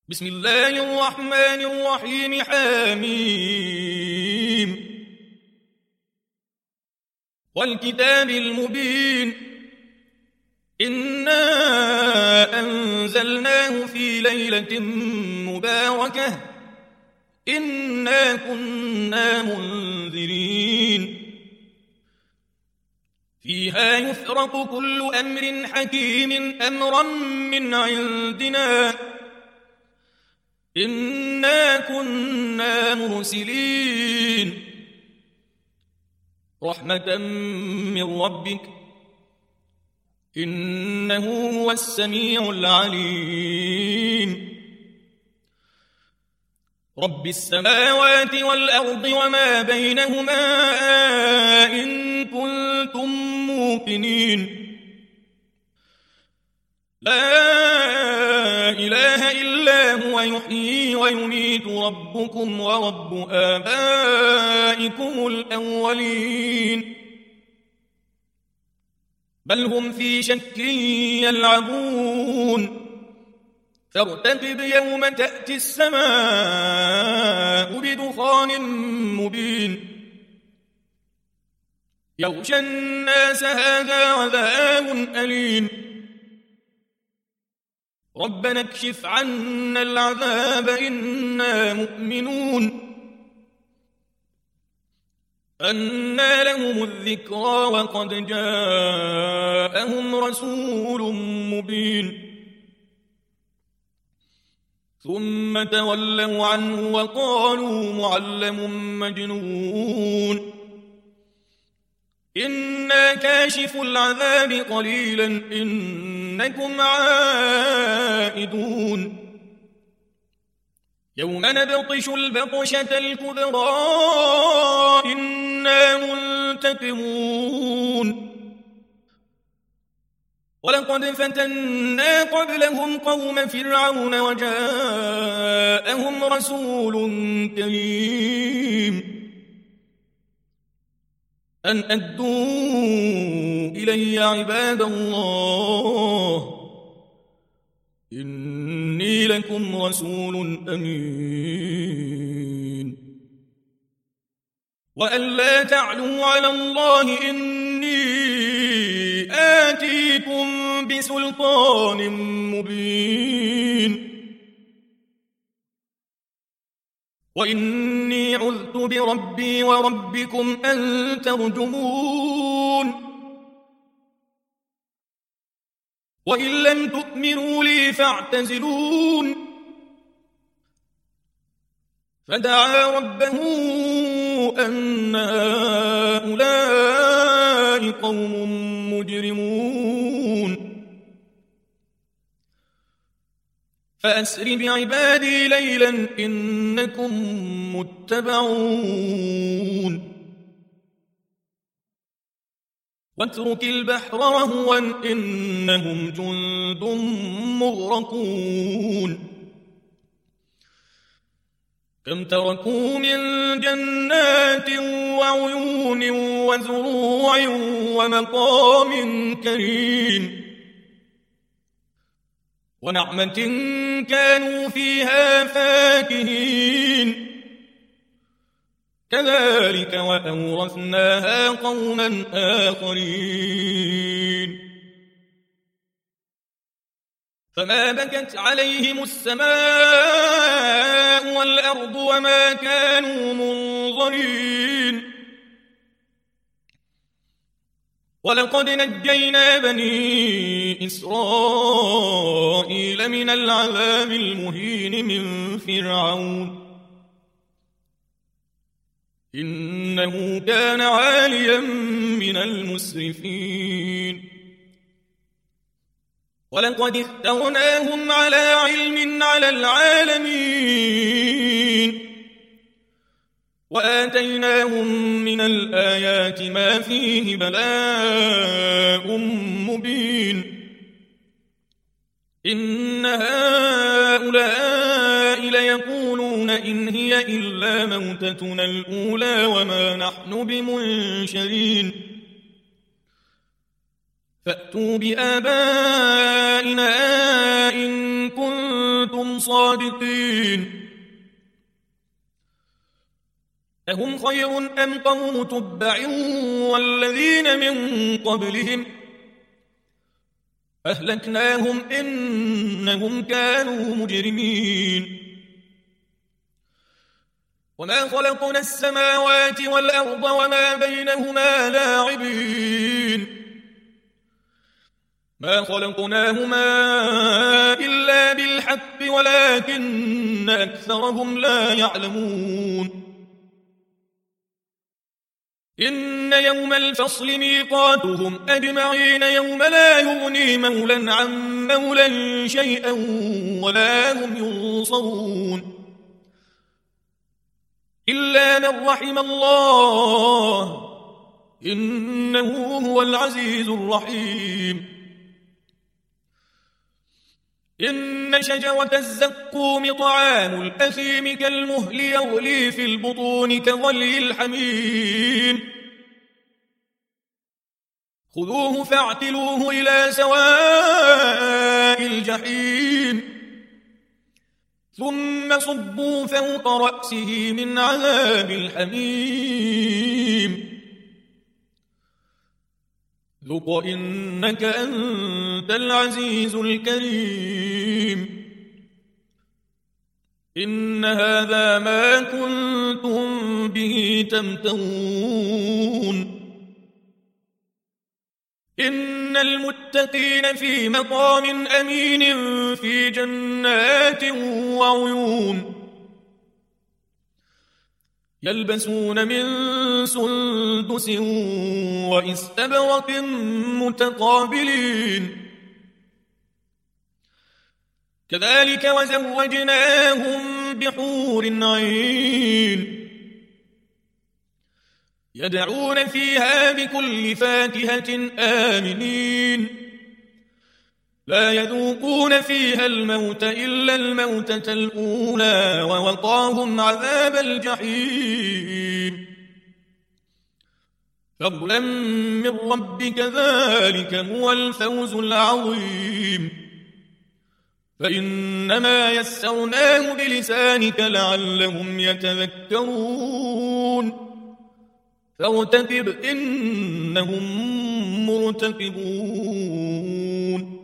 بسم الله الرحمن الرحيم حميم والكتاب المبين إنا أنزلناه في ليلة مباركة إنا كنا منذرين فيها يفرق كل أمر حكيم أمرا من عندنا إنا كنا مرسلين رحمة من ربك إنه هو السميع العليم رب السماوات والأرض وما بينهما إن كنتم موقنين لا إله إلا هو يحيي ويميت ربكم ورب آبائكم الأولين بل هم في شك يلعبون فارتقب يوم تأتي السماء بدخان مبين يغشى الناس هذا عذاب أليم ربنا اكشف عنا العذاب إنا مؤمنون أنى لهم الذكرى وقد جاءهم رسول مبين ثم تولوا عنه وقالوا معلم مجنون إنا كاشف العذاب قليلا إنكم عائدون يوم نبطش البطشة الكبرى إنا منتقمون ولقد فتنا قبلهم قوم فرعون وجاءهم رسول كريم أن أدوا إلي عباد الله إني لكم رسول أمين وأن لا تعلوا على الله إني آتيكم بسلطان مبين وإني عذت بربي وربكم أن ترجمون وإن لم تؤمنوا لي فاعتزلون فدعا ربه أن هؤلاء قوم مجرمون فأسر بعبادي ليلا إنكم متبعون واترك البحر رهوا إنهم جند مغرقون كم تركوا من جنات وعيون وزروع ومقام كريم ونعمة كانوا فيها فاكهين كذلك وأورثناها قوما آخرين فما بكت عليهم السماء والأرض وما كانوا منظرين ولقد نجينا بني إسرائيل من العذاب المهين من فرعون إنه كان عاليا من المسرفين ولقد اخترناهم على علم على العالمين وآتيناهم من الآيات ما فيه بلاء مبين إن هؤلاء ليقولون إن هي إلا موتتنا الأولى وما نحن بمنشرين فأتوا بآبائنا إن كنتم كنتم صادقين أهم خير أم قوم تبع والذين من قبلهم أهلكناهم إنهم كانوا مجرمين وما خلقنا السماوات والأرض وما بينهما لاعبين ما خلقناهما إلا بالحق ولكن أكثرهم لا يعلمون إن يوم الفصل ميقاتهم أجمعين يوم لا يغني مولا عن مولا شيئا ولا هم ينصرون إلا من رحم الله إنه هو العزيز الرحيم إن شجرة الزقوم طعام الأثيم كالمهل يغلي في البطون كغلي الحميم خذوه فاعتلوه إلى سواء الجحيم ثم صبوا فوق رأسه من عذاب الحميم ذق إنك أنت العزيز الكريم إن هذا ما كنتم به تمترون إن المتقين في مقام أمين في جنات وعيون يلبسون من سندس وإستبرق متقابلين كذلك وزوجناهم بحور عين يدعون فيها بكل فاكهة آمنين لا يذوقون فيها الموت إلا الموتة الأولى ووقاهم عذاب الجحيم فضلا من ربك ذلك هو الفوز العظيم فإنما يسرناه بلسانك لعلهم يتذكرون فارتقب إنهم مرتقبون